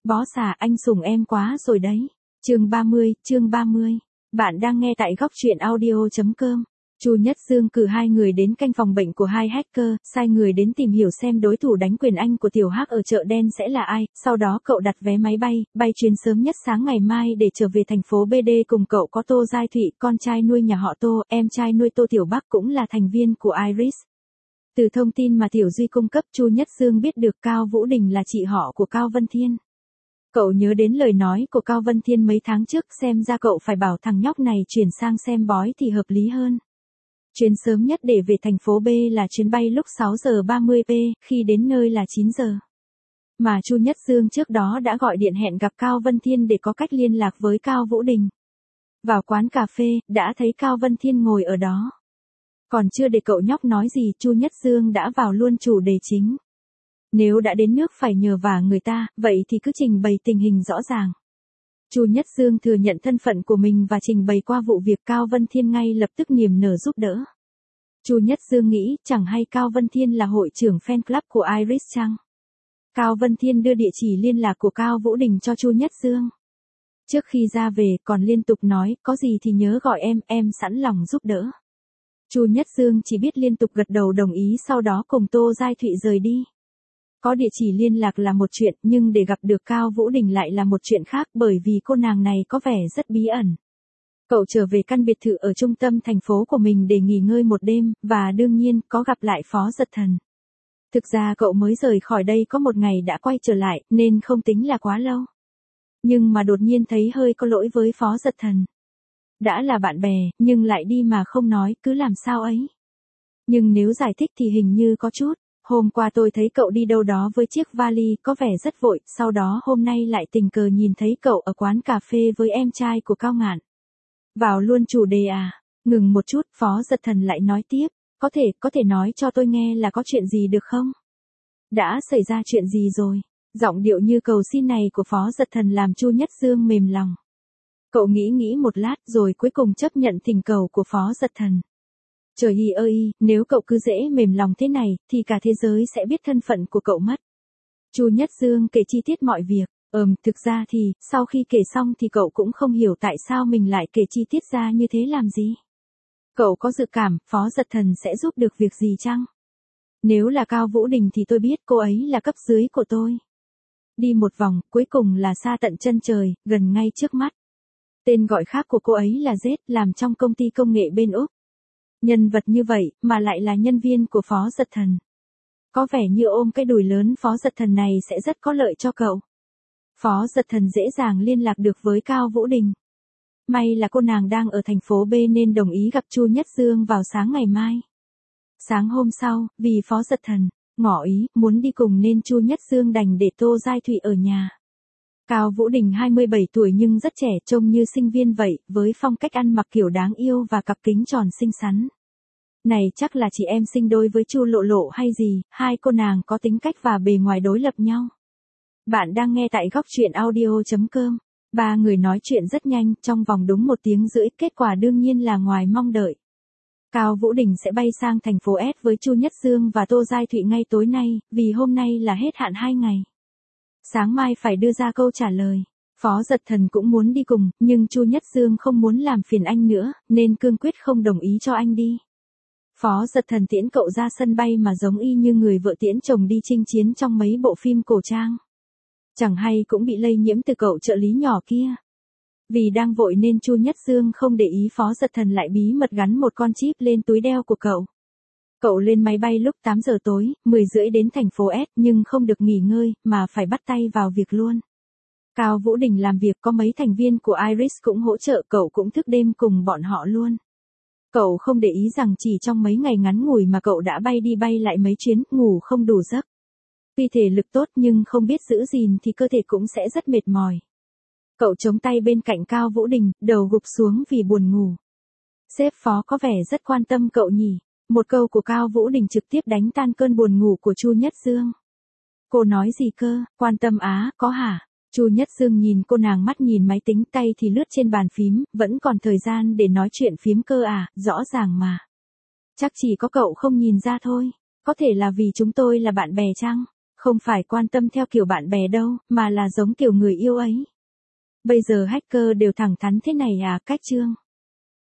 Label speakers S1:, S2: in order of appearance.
S1: Bó xà, anh sủng em quá rồi đấy. Chương 30. Bạn đang nghe tại góc truyện audio.com. Chu Nhất Dương cử 2 người đến canh phòng bệnh của 2 hacker, sai người đến tìm hiểu xem đối thủ đánh quyền Anh của tiểu Hắc ở chợ đen sẽ là ai, sau đó cậu đặt vé máy bay chuyến sớm nhất sáng ngày mai để trở về thành phố BD cùng cậu có Tô Giai Thụy, con trai nuôi nhà họ Tô, em trai nuôi Tô Tiểu Bắc cũng là thành viên của Iris. Từ thông tin mà Tiểu Duy cung cấp, Chu Nhất Dương biết được Cao Vũ Đình là chị họ của Cao Vân Thiên. Cậu nhớ đến lời nói của Cao Vân Thiên mấy tháng trước, xem ra cậu phải bảo thằng nhóc này chuyển sang xem bói thì hợp lý hơn. Chuyến sớm nhất để về thành phố B là chuyến bay lúc 6 giờ 30 p, khi đến nơi là 9 giờ. Mà Chu Nhất Dương trước đó đã gọi điện hẹn gặp Cao Vân Thiên để có cách liên lạc với Cao Vũ Đình. Vào quán cà phê, đã thấy Cao Vân Thiên ngồi ở đó. Còn chưa để cậu nhóc nói gì, Chu Nhất Dương đã vào luôn chủ đề chính. Nếu đã đến nước phải nhờ vả người ta, vậy thì cứ trình bày tình hình rõ ràng. Chu Nhất Dương thừa nhận thân phận của mình và trình bày qua vụ việc, Cao Vân Thiên ngay lập tức niềm nở giúp đỡ. Chu Nhất Dương nghĩ, chẳng hay Cao Vân Thiên là hội trưởng fan club của Iris chăng? Cao Vân Thiên đưa địa chỉ liên lạc của Cao Vũ Đình cho Chu Nhất Dương. Trước khi ra về, còn liên tục nói, có gì thì nhớ gọi em sẵn lòng giúp đỡ. Chu Nhất Dương chỉ biết liên tục gật đầu đồng ý, sau đó cùng Tô Giai Thụy rời đi. Có địa chỉ liên lạc là một chuyện, nhưng để gặp được Cao Vũ Đình lại là một chuyện khác, bởi vì cô nàng này có vẻ rất bí ẩn. Cậu trở về căn biệt thự ở trung tâm thành phố của mình để nghỉ ngơi một đêm, và đương nhiên, có gặp lại Phó Giật Thần. Thực ra cậu mới rời khỏi đây có một ngày đã quay trở lại, nên không tính là quá lâu. Nhưng mà đột nhiên thấy hơi có lỗi với Phó Giật Thần. Đã là bạn bè, nhưng lại đi mà không nói, cứ làm sao ấy. Nhưng nếu giải thích thì hình như có chút. Hôm qua tôi thấy cậu đi đâu đó với chiếc vali, có vẻ rất vội, sau đó hôm nay lại tình cờ nhìn thấy cậu ở quán cà phê với em trai của Cao Ngạn. Vào luôn chủ đề à? Ngừng một chút, Phó Giật Thần lại nói tiếp, có thể nói cho tôi nghe là có chuyện gì được không? Đã xảy ra chuyện gì rồi? Giọng điệu như cầu xin này của Phó Giật Thần làm Chu Nhất Dương mềm lòng. Cậu nghĩ một lát rồi cuối cùng chấp nhận thỉnh cầu của Phó Giật Thần. Trời ơi, nếu cậu cứ dễ mềm lòng thế này, thì cả thế giới sẽ biết thân phận của cậu mất. Chu Nhất Dương kể chi tiết mọi việc. Thực ra thì, sau khi kể xong thì cậu cũng không hiểu tại sao mình lại kể chi tiết ra như thế làm gì. Cậu có dự cảm, Phó Giật Thần sẽ giúp được việc gì chăng? Nếu là Cao Vũ Đình thì tôi biết cô ấy là cấp dưới của tôi. Đi một vòng, cuối cùng là xa tận chân trời, gần ngay trước mắt. Tên gọi khác của cô ấy là Z, làm trong công ty công nghệ bên Úc. Nhân vật như vậy, mà lại là nhân viên của Phó Giật Thần. Có vẻ như ôm cái đùi lớn Phó Giật Thần này sẽ rất có lợi cho cậu. Phó Giật Thần dễ dàng liên lạc được với Cao Vũ Đình. May là cô nàng đang ở thành phố B nên đồng ý gặp Chu Nhất Dương vào sáng ngày mai. Sáng hôm sau, vì Phó Giật Thần ngỏ ý muốn đi cùng nên Chu Nhất Dương đành để Tô Giai Thụy ở nhà. Cao Vũ Đình 27 tuổi nhưng rất trẻ, trông như sinh viên vậy, với phong cách ăn mặc kiểu đáng yêu và cặp kính tròn xinh xắn. Này chắc là chị em sinh đôi với Chu Lộ Lộ hay gì, hai cô nàng có tính cách và bề ngoài đối lập nhau. Bạn đang nghe tại góc truyện audio.com. Ba người nói chuyện rất nhanh, trong vòng đúng 1 tiếng rưỡi, kết quả đương nhiên là ngoài mong đợi. Cao Vũ Đình sẽ bay sang thành phố S với Chu Nhất Dương và Tô Giai Thụy ngay tối nay, vì hôm nay là hết hạn 2 ngày. Sáng mai phải đưa ra câu trả lời. Phó Giật Thần cũng muốn đi cùng, nhưng Chu Nhất Dương không muốn làm phiền anh nữa, nên cương quyết không đồng ý cho anh đi. Phó Giật Thần tiễn cậu ra sân bay mà giống y như người vợ tiễn chồng đi chinh chiến trong mấy bộ phim cổ trang. Chẳng hay cũng bị lây nhiễm từ cậu trợ lý nhỏ kia. Vì đang vội nên Chu Nhất Dương không để ý, Phó Giật Thần lại bí mật gắn một con chip lên túi đeo của cậu. Cậu lên máy bay lúc 8 giờ tối, 10 rưỡi đến thành phố S nhưng không được nghỉ ngơi, mà phải bắt tay vào việc luôn. Cao Vũ Đình làm việc, có mấy thành viên của Iris cũng hỗ trợ, cậu cũng thức đêm cùng bọn họ luôn. Cậu không để ý rằng chỉ trong mấy ngày ngắn ngủi mà cậu đã bay đi bay lại mấy chuyến, ngủ không đủ giấc. Tuy thể lực tốt nhưng không biết giữ gìn thì cơ thể cũng sẽ rất mệt mỏi. Cậu chống tay bên cạnh Cao Vũ Đình, đầu gục xuống vì buồn ngủ. Sếp Phó có vẻ rất quan tâm cậu nhỉ. Một câu của Cao Vũ Đình trực tiếp đánh tan cơn buồn ngủ của Chu Nhất Dương. Cô nói gì cơ, quan tâm á, có hả? Chu Nhất Dương nhìn cô nàng, mắt nhìn máy tính, tay thì lướt trên bàn phím, vẫn còn thời gian để nói chuyện phiếm cơ à, rõ ràng mà. Chắc chỉ có cậu không nhìn ra thôi, có thể là vì chúng tôi là bạn bè chăng? Không phải quan tâm theo kiểu bạn bè đâu, mà là giống kiểu người yêu ấy. Bây giờ hacker đều thẳng thắn thế này à, Cách Trương.